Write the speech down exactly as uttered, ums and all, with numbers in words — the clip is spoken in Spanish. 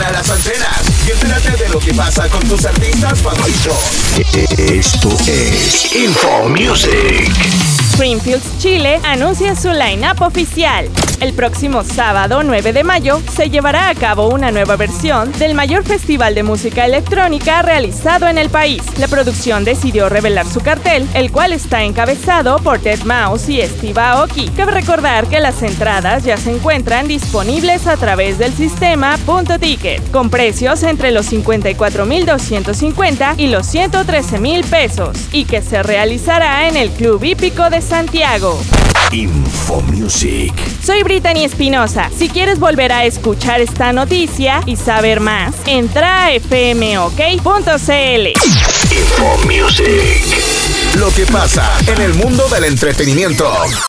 para las antenas y entérate de lo que pasa con tus artistas favoritos. Esto es Info Music. Creamfields Chile anuncia su line-up oficial. El próximo sábado nueve de mayo se llevará a cabo una nueva versión del mayor festival de música electrónica realizado en el país. La producción decidió revelar su cartel, el cual está encabezado por deadmau five y Steve Aoki. Cabe recordar que las entradas ya se encuentran disponibles a través del sistema Punto Ticket, con precios entre los cincuenta y cuatro mil doscientos cincuenta y los ciento trece mil pesos, y que se realizará en el Club Hípico de Santiago. Info Music. Soy Brittany Espinosa. Si quieres volver a escuchar esta noticia y saber más, entra a f m o k punto c l. Info Music. Lo que pasa en el mundo del entretenimiento.